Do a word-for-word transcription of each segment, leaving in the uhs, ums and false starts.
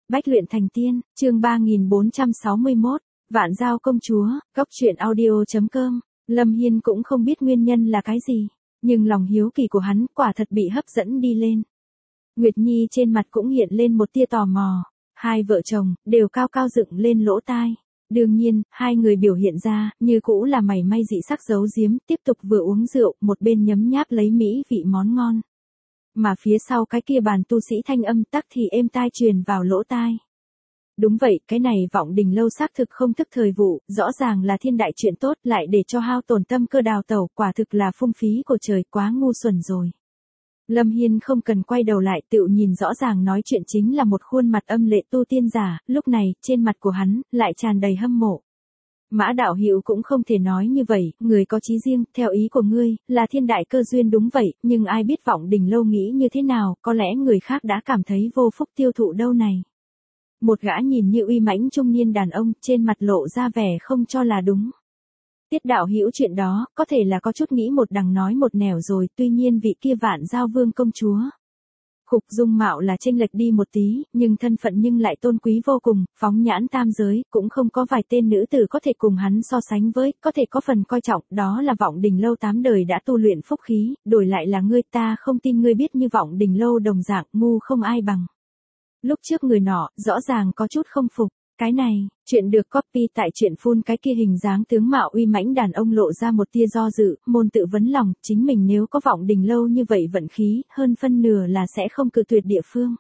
Bách luyện thành tiên, chương ba nghìn bốn trăm sáu mươi mốt, Vạn Giao công chúa, góc truyện audio chấm com. Lâm Hiên cũng không biết nguyên nhân là cái gì, nhưng lòng hiếu kỳ của hắn quả thật bị hấp dẫn đi lên. Nguyệt Nhi trên mặt cũng hiện lên một tia tò mò, hai vợ chồng đều cao cao dựng lên lỗ tai. Đương nhiên, hai người biểu hiện ra như cũ là mảy may dị sắc giấu giếm, tiếp tục vừa uống rượu, một bên nhấm nháp lấy mỹ vị món ngon. Mà phía sau cái kia bàn tu sĩ thanh âm tắc thì êm tai truyền vào lỗ tai. Đúng vậy, cái này Vọng Đình lâu xác thực không thức thời vụ, rõ ràng là thiên đại chuyện tốt lại để cho hao tổn tâm cơ đào tẩu, quả thực là phung phí của trời, quá ngu xuẩn rồi. Lâm Hiên không cần quay đầu lại, tự nhìn rõ ràng nói chuyện chính là một khuôn mặt âm lệ tu tiên giả, lúc này, trên mặt của hắn, lại tràn đầy hâm mộ. Mã đạo hữu cũng không thể nói như vậy, người có chí riêng, theo ý của ngươi, là thiên đại cơ duyên đúng vậy, nhưng ai biết Vọng Đình lâu nghĩ như thế nào, có lẽ người khác đã cảm thấy vô phúc tiêu thụ đâu này. Một gã nhìn như uy mãnh trung niên đàn ông, trên mặt lộ ra vẻ không cho là đúng. Tiết đạo hữu chuyện đó, có thể là có chút nghĩ một đằng nói một nẻo rồi, tuy nhiên vị kia Vạn Giao vương công chúa. Khục dung mạo là chênh lệch đi một tí, nhưng thân phận nhưng lại tôn quý vô cùng, phóng nhãn tam giới, cũng không có vài tên nữ tử có thể cùng hắn so sánh với, có thể có phần coi trọng, đó là Vọng Đình lâu tám đời đã tu luyện phúc khí, đổi lại là ngươi, ta không tin ngươi biết như Vọng Đình lâu đồng dạng, ngu không ai bằng. Lúc trước người nọ, rõ ràng có chút không phục. Cái này, chuyện được copy tại truyện phun cái kia hình dáng tướng mạo uy mãnh đàn ông lộ ra một tia do dự, môn tự vấn lòng, chính mình nếu có Vọng Đình lâu như vậy vận khí, hơn phân nửa là sẽ không cự tuyệt địa phương.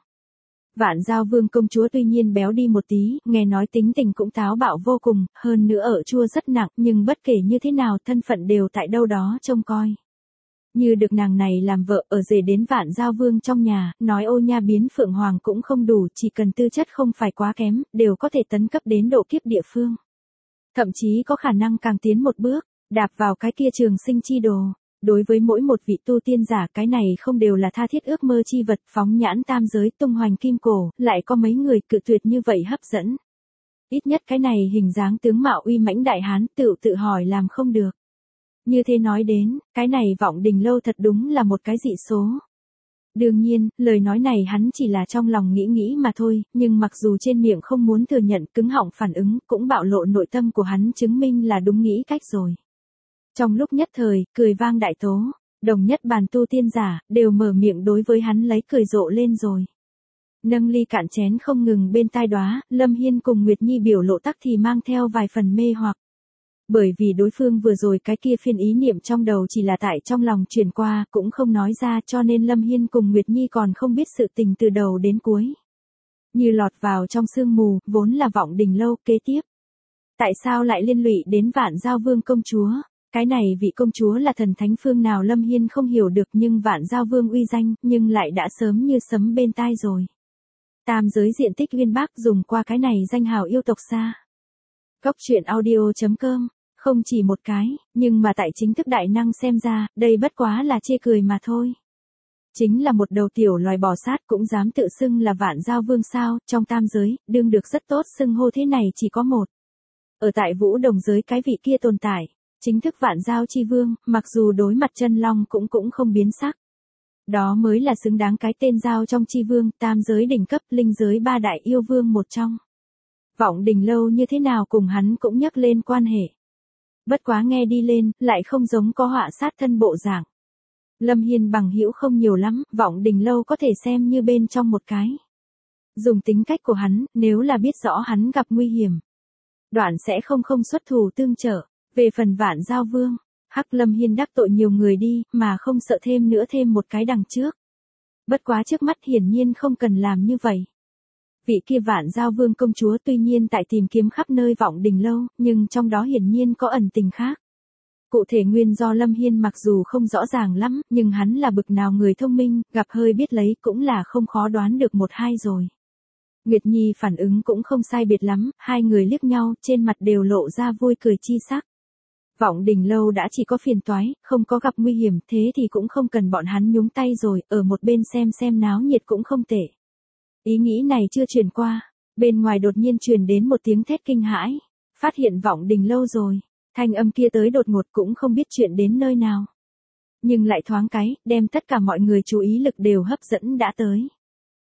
Vạn Giao vương công chúa tuy nhiên béo đi một tí, nghe nói tính tình cũng táo bạo vô cùng, hơn nữa ở chua rất nặng, nhưng bất kể như thế nào thân phận đều tại đâu đó trông coi. Như được nàng này làm vợ ở rể đến Vạn Giao vương trong nhà, nói ô nha biến phượng hoàng cũng không đủ, chỉ cần tư chất không phải quá kém, đều có thể tấn cấp đến độ kiếp địa phương. Thậm chí có khả năng càng tiến một bước, đạp vào cái kia trường sinh chi đồ. Đối với mỗi một vị tu tiên giả, cái này không đều là tha thiết ước mơ chi vật, phóng nhãn tam giới tung hoành kim cổ, lại có mấy người cự tuyệt như vậy hấp dẫn. Ít nhất cái này hình dáng tướng mạo uy mãnh đại hán tự tự hỏi làm không được. Như thế nói đến, cái này Vọng Đình lâu thật đúng là một cái dị số. Đương nhiên, lời nói này hắn chỉ là trong lòng nghĩ nghĩ mà thôi, nhưng mặc dù trên miệng không muốn thừa nhận, cứng họng phản ứng, cũng bạo lộ nội tâm của hắn chứng minh là đúng nghĩ cách rồi. Trong lúc nhất thời, cười vang đại tố, đồng nhất bàn tu tiên giả, đều mở miệng đối với hắn lấy cười rộ lên rồi. Nâng ly cạn chén không ngừng bên tai đóa, Lâm Hiên cùng Nguyệt Nhi biểu lộ tắc thì mang theo vài phần mê hoặc. Bởi vì đối phương vừa rồi cái kia phiên ý niệm trong đầu chỉ là tại trong lòng truyền qua, cũng không nói ra, cho nên Lâm Hiên cùng Nguyệt Nhi còn không biết sự tình từ đầu đến cuối. Như lọt vào trong sương mù, vốn là Vọng Đình lâu, kế tiếp. Tại sao lại liên lụy đến Vạn Giao vương công chúa? Cái này vị công chúa là thần thánh phương nào Lâm Hiên không hiểu được, nhưng Vạn Giao vương uy danh, nhưng lại đã sớm như sấm bên tai rồi. Tam giới diện tích uyên bác dùng qua cái này danh hào yêu tộc xa. Góc truyện audio chấm com. Không chỉ một cái, nhưng mà tại chính thức đại năng xem ra, đây bất quá là chê cười mà thôi. Chính là một đầu tiểu loài bò sát cũng dám tự xưng là Vạn Giao vương sao, trong tam giới, đương được rất tốt xưng hô thế này chỉ có một. Ở tại Vũ Đồng giới cái vị kia tồn tại, chính thức Vạn Giao chi vương, mặc dù đối mặt chân long cũng cũng không biến sắc. Đó mới là xứng đáng cái tên Giao trong chi vương, tam giới đỉnh cấp, linh giới ba đại yêu vương một trong. Vọng Đình lâu như thế nào cùng hắn cũng nhắc lên quan hệ. Bất quá nghe đi lên, lại không giống có họa sát thân bộ dạng. Lâm Hiên bằng hữu không nhiều lắm, Vọng Đình lâu có thể xem như bên trong một cái. Dùng tính cách của hắn, nếu là biết rõ hắn gặp nguy hiểm, đoạn sẽ không không xuất thủ tương trợ. Về phần Vạn Giao vương, hắc Lâm Hiên đắc tội nhiều người đi, mà không sợ thêm nữa thêm một cái đằng trước. Bất quá trước mắt hiển nhiên không cần làm như vậy. Vị kia Vạn Giao vương công chúa tuy nhiên tại tìm kiếm khắp nơi Vọng Đình lâu, nhưng trong đó hiển nhiên có ẩn tình khác. Cụ thể nguyên do Lâm Hiên mặc dù không rõ ràng lắm, nhưng hắn là bực nào người thông minh, gặp hơi biết lấy cũng là không khó đoán được một hai rồi. Nguyệt Nhi phản ứng cũng không sai biệt lắm, hai người liếc nhau, trên mặt đều lộ ra vui cười chi sắc. Vọng Đình lâu đã chỉ có phiền toái, không có gặp nguy hiểm, thế thì cũng không cần bọn hắn nhúng tay rồi, ở một bên xem xem náo nhiệt cũng không tệ. Ý nghĩ này chưa truyền qua, bên ngoài đột nhiên truyền đến một tiếng thét kinh hãi, phát hiện Vọng Đình lâu rồi, thanh âm kia tới đột ngột cũng không biết chuyện đến nơi nào. Nhưng lại thoáng cái, đem tất cả mọi người chú ý lực đều hấp dẫn đã tới.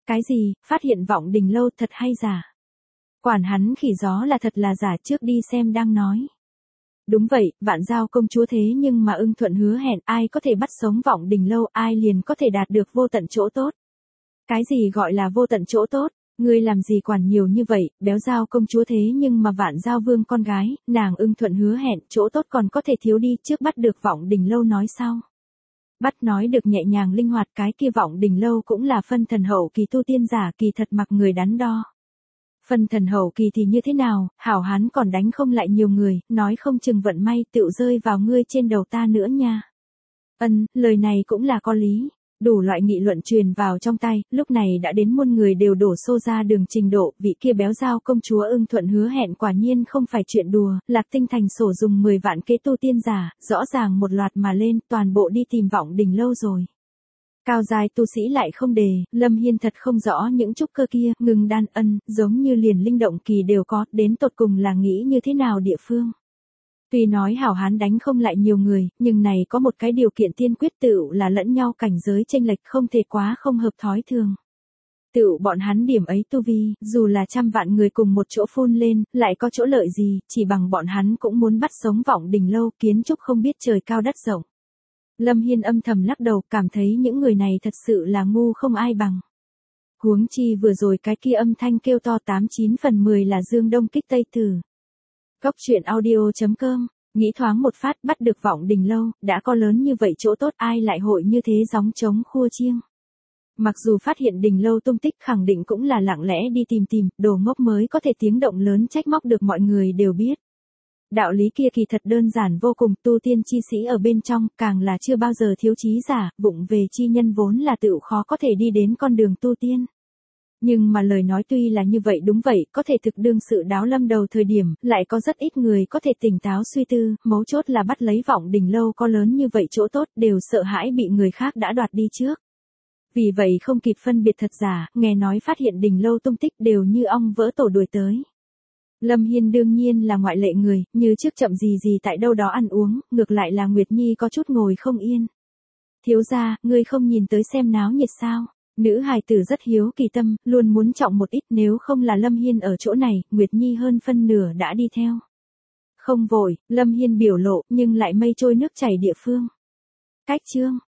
Cái gì, phát hiện vọng đình lâu thật hay giả? Quản hắn khỉ gió là thật là giả, trước đi xem đang nói. Đúng vậy, vạn giao công chúa thế nhưng mà ưng thuận hứa hẹn, ai có thể bắt sống vọng đình lâu, ai liền có thể đạt được vô tận chỗ tốt. Cái gì gọi là vô tận chỗ tốt? Ngươi làm gì quản nhiều như vậy, béo giao công chúa thế nhưng mà vạn giao vương con gái, nàng ưng thuận hứa hẹn, chỗ tốt còn có thể thiếu đi, trước bắt được vọng đình lâu nói sau. Bắt nói được nhẹ nhàng linh hoạt, cái kia vọng đình lâu cũng là phân thần hậu kỳ tu tiên giả, kỳ thật mặc người đắn đo. Phân thần hậu kỳ thì như thế nào, hảo hán còn đánh không lại nhiều người, nói không chừng vận may tựu rơi vào ngươi trên đầu ta nữa nha. Ân, lời này cũng là có lý. Đủ loại nghị luận truyền vào trong tay, lúc này đã đến muôn người đều đổ xô ra đường trình độ, vị kia béo giao công chúa ưng thuận hứa hẹn quả nhiên không phải chuyện đùa, Lạc Tinh thành sổ dùng mười vạn kế tu tiên giả, rõ ràng một loạt mà lên, toàn bộ đi tìm vọng đình lâu rồi. Cao dài tu sĩ lại không đề, Lâm Hiên thật không rõ những trúc cơ kia, ngừng đan ân, giống như liền linh động kỳ đều có, đến tột cùng là nghĩ như thế nào địa phương. Tuy nói hảo hán đánh không lại nhiều người, nhưng này có một cái điều kiện tiên quyết tựu là lẫn nhau cảnh giới chênh lệch không thể quá không hợp thói thường. Tựu bọn hắn điểm ấy tu vi, dù là trăm vạn người cùng một chỗ phun lên, lại có chỗ lợi gì, chỉ bằng bọn hắn cũng muốn bắt sống vọng đình lâu, kiến trúc không biết trời cao đất rộng. Lâm Hiên âm thầm lắc đầu, cảm thấy những người này thật sự là ngu không ai bằng. Huống chi vừa rồi cái kia âm thanh kêu to tám chín phần mười là Dương Đông kích Tây Tử. Góc truyện audio chấm com, nghĩ thoáng một phát bắt được vọng đình lâu, đã có lớn như vậy chỗ tốt, ai lại hội như thế gióng trống khua chiêng. Mặc dù phát hiện đình lâu tung tích khẳng định cũng là lặng lẽ đi tìm tìm, đồ ngốc mới có thể tiếng động lớn trách móc được mọi người đều biết. Đạo lý kia kỳ thật đơn giản vô cùng, tu tiên chi sĩ ở bên trong, càng là chưa bao giờ thiếu trí giả, vụng về chi nhân vốn là tự khó có thể đi đến con đường tu tiên. Nhưng mà lời nói tuy là như vậy đúng vậy, có thể thực đương sự đáo lâm đầu thời điểm, lại có rất ít người có thể tỉnh táo suy tư, mấu chốt là bắt lấy vọng đình lâu có lớn như vậy chỗ tốt, đều sợ hãi bị người khác đã đoạt đi trước. Vì vậy không kịp phân biệt thật giả, nghe nói phát hiện đình lâu tung tích đều như ong vỡ tổ đuổi tới. Lâm Hiên đương nhiên là ngoại lệ người, như trước chậm gì gì tại đâu đó ăn uống, ngược lại là Nguyệt Nhi có chút ngồi không yên. Thiếu gia, ngươi không nhìn tới xem náo nhiệt sao? Nữ hài tử rất hiếu kỳ tâm, luôn muốn trọng một ít, nếu không là Lâm Hiên ở chỗ này, Nguyệt Nhi hơn phân nửa đã đi theo. Không vội, Lâm Hiên biểu lộ, nhưng lại mây trôi nước chảy địa phương. Cách chương